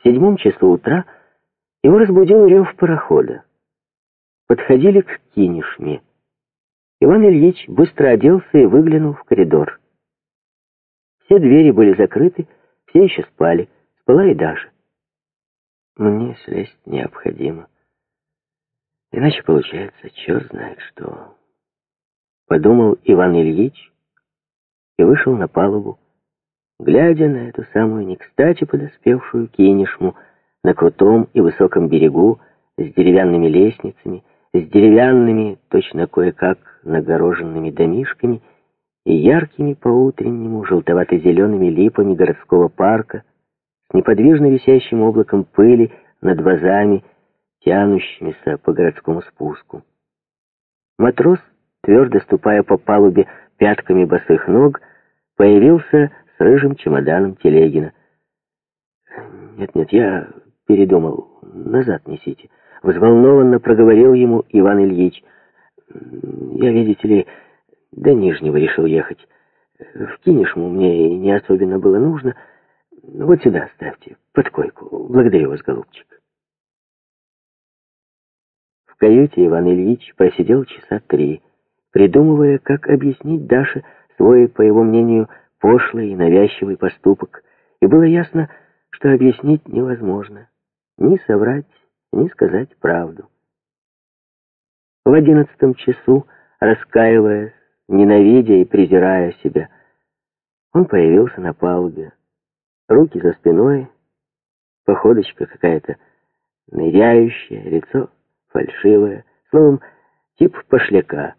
В 7 часу утра его разбудил рев парохода. Подходили к Кинешме. Иван Ильич быстро оделся и выглянул в коридор. Все двери были закрыты, все еще спали. Спала и Даша. Мне слезть необходимо. Иначе получается, черт знает что. Подумал Иван Ильич и вышел на палубу, глядя на эту самую не кстати подоспевшую Кинешму на крутом и высоком берегу с деревянными лестницами, с деревянными, точно кое-как нагороженными домишками и яркими по-утреннему желтовато-зелеными липами городского парка, с неподвижно висящим облаком пыли над вазами, тянущимися по городскому спуску. Матрос, твердо ступая по палубе пятками босых ног, появился с рыжим чемоданом Телегина. «Нет, я передумал. Назад несите», — взволнованно проговорил ему Иван Ильич. «Я, видите ли, до Нижнего решил ехать. В Кинешму мне не особенно было нужно. Вот сюда оставьте, под койку. Благодарю вас, голубчик». В каюте Иван Ильич просидел часа 3, придумывая, как объяснить Даше свой, по его мнению, пошлый и навязчивый поступок, и было ясно, что объяснить невозможно. Ни соврать, ни сказать правду. В 11 часу, раскаиваясь, ненавидя и презирая себя, он появился на палубе. Руки за спиной, походочка какая-то ныряющая, лицо фальшивое, словом, тип пошляка.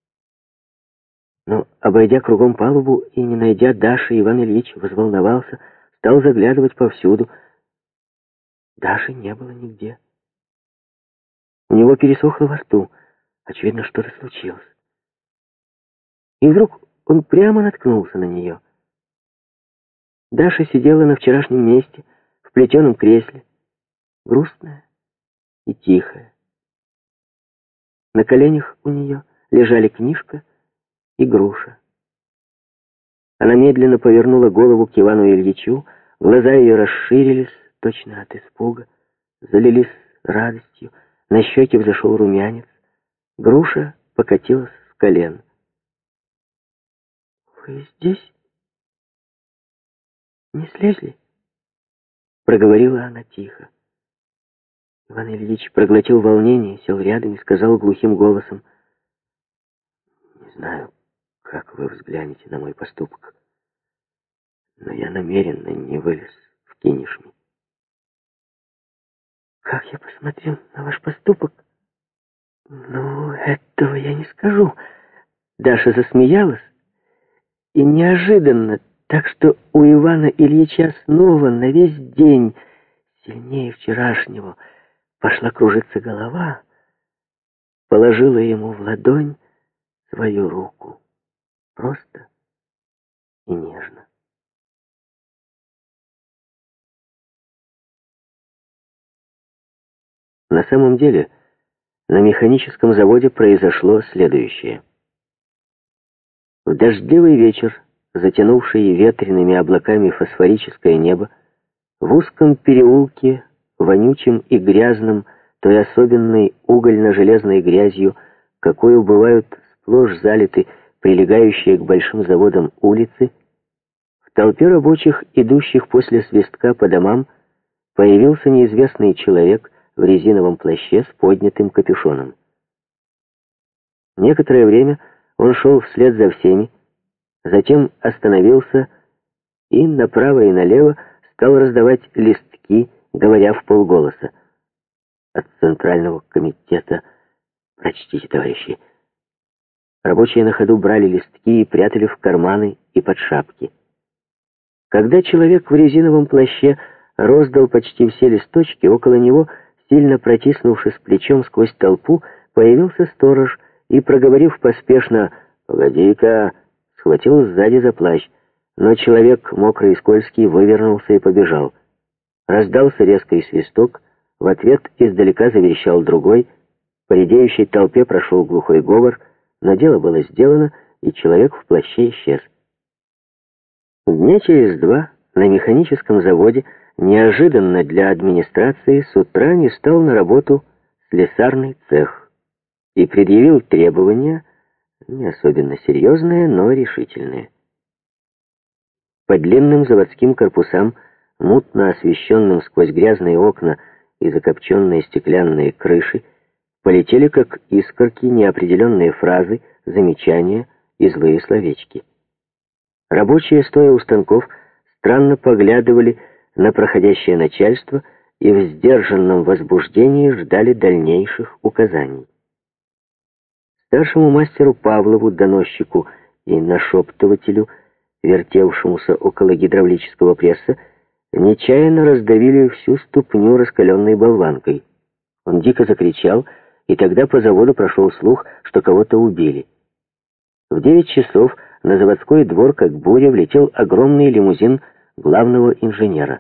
Но, обойдя кругом палубу и не найдя Даши, Иван Ильич взволновался, стал заглядывать повсюду. Даши не было нигде. У него пересохло во рту. Очевидно, что-то случилось. И вдруг он прямо наткнулся на нее. Даша сидела на вчерашнем месте, в плетеном кресле, грустная и тихая. На коленях у нее лежали книжка и груша. Она медленно повернула голову к Ивану Ильичу, глаза ее расширились, точно от испуга, залились радостью, на щеки взошел румянец, груша покатилась с колен. «Вы здесь? Не слезли?» — проговорила она тихо. Иван Ильич проглотил волнение, сел рядом и сказал глухим голосом: «Не знаю, как вы взглянете на мой поступок, но я намеренно не вылез в Кинешме». «Как я посмотрел на ваш поступок? Ну, этого я не скажу». Даша засмеялась, и неожиданно, так что у Ивана Ильича снова на весь день, сильнее вчерашнего, пошла кружиться голова, положила ему в ладонь свою руку, просто и нежно. На самом деле, на механическом заводе произошло следующее. В дождливый вечер, затянувший ветреными облаками фосфорическое небо, в узком переулке, вонючим и грязным, той особенной угольно-железной грязью, какой бывают сплошь залиты прилегающие к большим заводам улицы, в толпе рабочих, идущих после свистка по домам, появился неизвестный человек в резиновом плаще с поднятым капюшоном. Некоторое время он шел вслед за всеми, затем остановился и направо и налево стал раздавать листки, говоря вполголоса: «От Центрального комитета, прочтите, товарищи». Рабочие на ходу брали листки и прятали в карманы и под шапки. Когда человек в резиновом плаще роздал почти все листочки, около него, сильно протиснувшись плечом сквозь толпу, появился сторож и, проговорив поспешно «Погоди-ка», схватил сзади за плащ, но человек, мокрый и скользкий, вывернулся и побежал. Раздался резкий свисток, в ответ издалека заверещал другой, по редеющей толпе прошел глухой говор, но дело было сделано, и человек в плаще исчез. Дня через 2 на механическом заводе неожиданно для администрации с утра не стал на работу слесарный цех и предъявил требования, не особенно серьезные, но решительные. По длинным заводским корпусам, мутно освещенным сквозь грязные окна и закопченные стеклянные крыши, полетели как искорки неопределенные фразы, замечания и злые словечки. Рабочие, стоя у станков, странно поглядывали на проходящее начальство и в сдержанном возбуждении ждали дальнейших указаний. Старшему мастеру Павлову, доносчику и нашептывателю, вертевшемуся около гидравлического пресса, нечаянно раздавили всю ступню раскаленной болванкой. Он дико закричал, и тогда по заводу прошел слух, что кого-то убили. В 9 часов на заводской двор, как буря, влетел огромный лимузин главного инженера.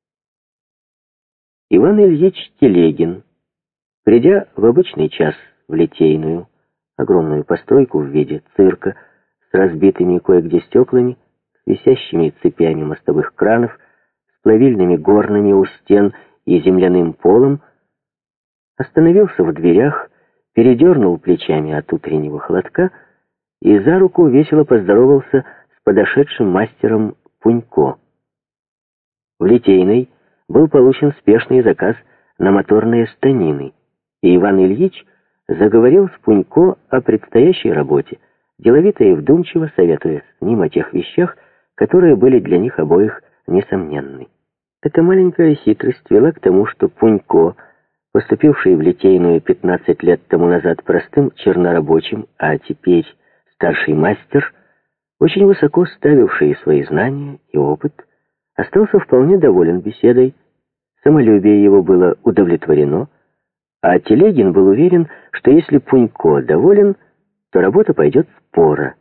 Иван Ильич Телегин, придя в обычный час в Литейную, огромную постройку в виде цирка с разбитыми кое-где стеклами, с висящими цепями мостовых кранов, с плавильными горнами у стен и земляным полом, остановился в дверях, передернул плечами от утреннего холодка и за руку весело поздоровался с подошедшим мастером Пунько. В Литейной был получен спешный заказ на моторные станины, и Иван Ильич заговорил с Пунько о предстоящей работе, деловито и вдумчиво советуясь с ним о тех вещах, которые были для них обоих несомненны. Эта маленькая хитрость вела к тому, что Пунько, поступивший в Литейную 15 лет тому назад простым чернорабочим, а теперь старший мастер, очень высоко ставивший свои знания и опыт, остался вполне доволен беседой, самолюбие его было удовлетворено, а Телегин был уверен, что если Пунько доволен, то работа пойдет споро.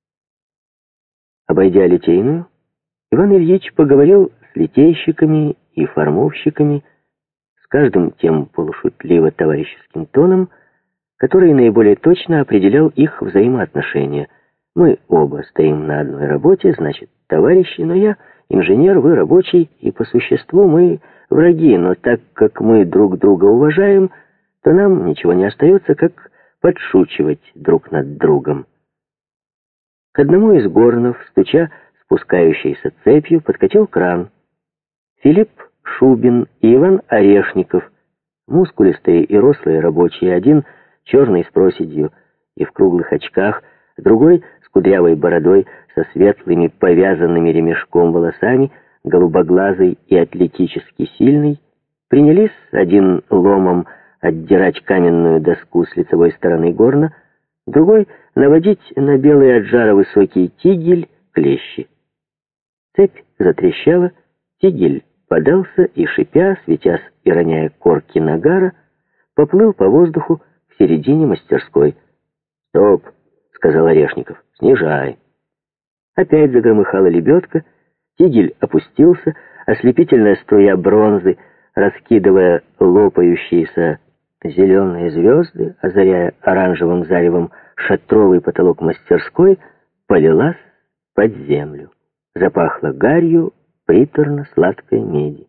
Обойдя Литейную, Иван Ильич поговорил с литейщиками и формовщиками, с каждым тем полушутливо-товарищеским тоном, который наиболее точно определял их взаимоотношения. Мы оба стоим на одной работе, значит, товарищи, но я инженер, вы рабочий, и по существу мы враги, но так как мы друг друга уважаем, то нам ничего не остается, как подшучивать друг над другом. К одному из горнов, стуча спускающейся цепью, подкатил кран. Филипп Шубин и Иван Орешников, мускулистые и рослые рабочие, один черный с проседью и в круглых очках, другой с кудрявой бородой, со светлыми повязанными ремешком волосами, голубоглазый и атлетически сильный, принялись один ломом отдирать каменную доску с лицевой стороны горна, другой — наводить на белый от жара высокий тигель клещи. Цепь затрещала, тигель подался и, шипя, светясь и роняя корки нагара, поплыл по воздуху в середине мастерской. «Стоп!» — сказал Орешников. «Снижай!» Опять загромыхала лебедка, тигель опустился, ослепительная струя бронзы, раскидывая лопающиеся зеленые звезды, озаряя оранжевым заревом шатровый потолок мастерской, полилась под землю. Запахло гарью приторно-сладкой меди.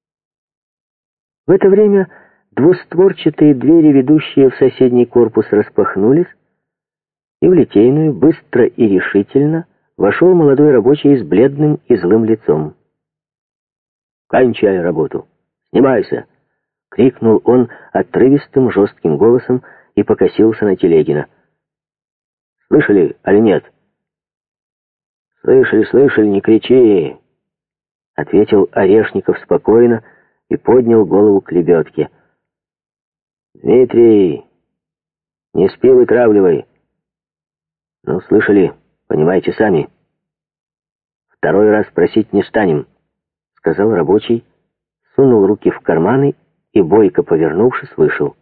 В это время двустворчатые двери, ведущие в соседний корпус, распахнулись, и в Литейную быстро и решительно вошел молодой рабочий с бледным и злым лицом. «Кончай работу! Снимайся!» — крикнул он отрывистым жестким голосом и покосился на Телегина. «Слышали, али нет?» «Слышали, слышали, не кричи!» — ответил Орешников спокойно и поднял голову к лебедке. «Дмитрий, не спи, вытравливай!» «Ну, слышали, понимаете сами. Второй раз просить не станем», — сказал рабочий, сунул руки в карманы и, бойко повернувшись, вышел.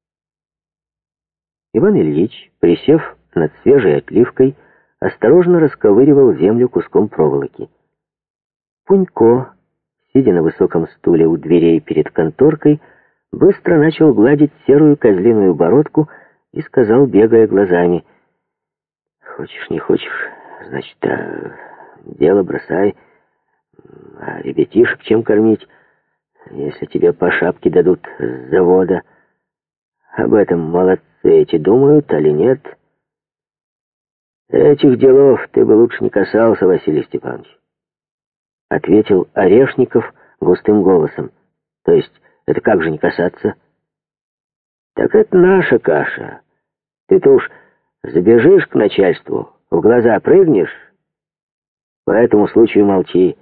Иван Ильич, присев над свежей отливкой, осторожно расковыривал землю куском проволоки. Пунько, сидя на высоком стуле у дверей перед конторкой, быстро начал гладить серую козлиную бородку и сказал, бегая глазами: «Хочешь, не хочешь, значит, дело бросай. А ребятишек чем кормить, если тебе по шапке дадут с завода? Об этом молодцы эти думают, али нет? Этих делов ты бы лучше не касался, Василий Степанович, ответил Орешников густым голосом. То есть, это как же не касаться? Так это наша каша. Ты-то уж забежишь к начальству, в глаза прыгнешь, по этому случаю молчи.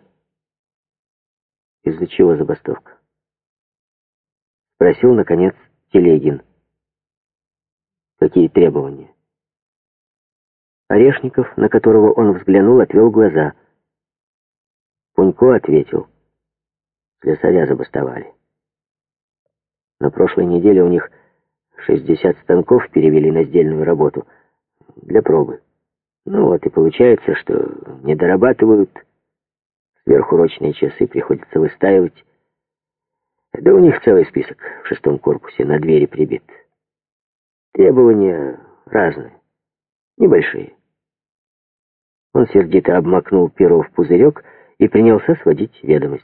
Из-за чего забастовка? Спросил, наконец, Телегин. Какие требования? Орешников, на которого он взглянул, отвел глаза. Пунько ответил. Слесаря забастовали. На прошлой неделе у них 60 станков перевели на сдельную работу для пробы. Ну вот и получается, что не дорабатывают, сверхурочные часы приходится выстаивать. Да у них целый список в 6-м корпусе на двери прибит. Требования разные, небольшие. Он сердито обмакнул перо в пузырек и принялся сводить ведомость.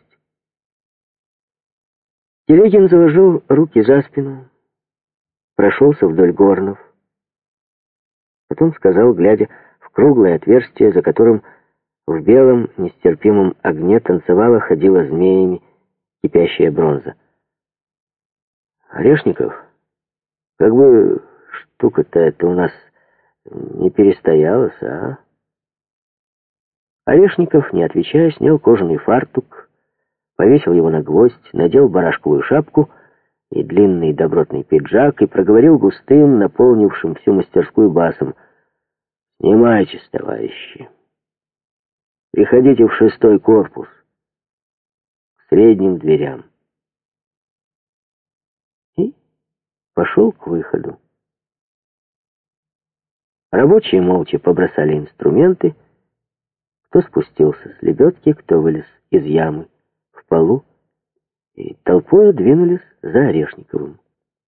Телегин заложил руки за спину, прошелся вдоль горнов. Потом сказал, глядя в круглое отверстие, за которым в белом нестерпимом огне танцевала, ходила змеями кипящая бронза. Орешников, как бы штука-то эта у нас не перестоялась, а? Орешников, не отвечая, снял кожаный фартук, повесил его на гвоздь, надел барашковую шапку и длинный добротный пиджак и проговорил густым, наполнившим всю мастерскую басом: «Снимайтесь, товарищи. Приходите в 6-й корпус, к средним дверям». И пошел к выходу. Рабочие молча побросали инструменты, кто спустился с лебедки, кто вылез из ямы в полу, и толпою двинулись за Орешниковым.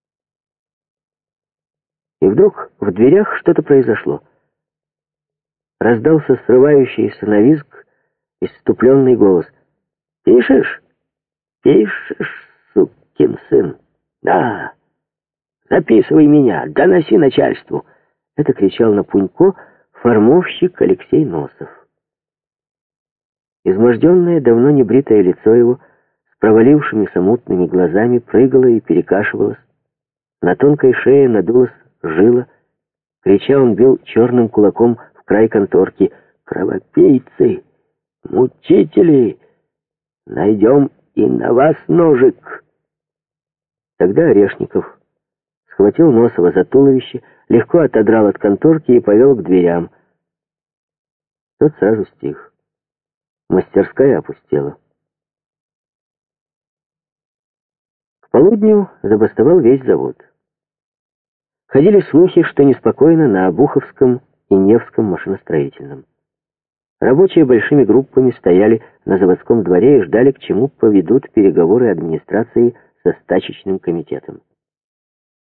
И вдруг в дверях что-то произошло. Раздался срывающийся на визг исступленный голос. «Пишешь? Пишешь, сукин сын? Да! Записывай меня, доноси начальству!» Это кричал на Пунько формовщик Алексей Носов. Изможденное, давно не бритое лицо его с провалившимися мутными глазами прыгало и перекашивалось. На тонкой шее надулась жила. Крича, он бил черным кулаком в край конторки. «Кровопийцы! Мучители! Найдем и на вас ножик!» Тогда Орешников схватил Носова за туловище, легко отодрал от конторки и повел к дверям. Тот сразу стих. Мастерская опустела. К полудню забастовал весь завод. Ходили слухи, что неспокойно на Обуховском и Невском машиностроительном. Рабочие большими группами стояли на заводском дворе и ждали, к чему поведут переговоры администрации со стачечным комитетом.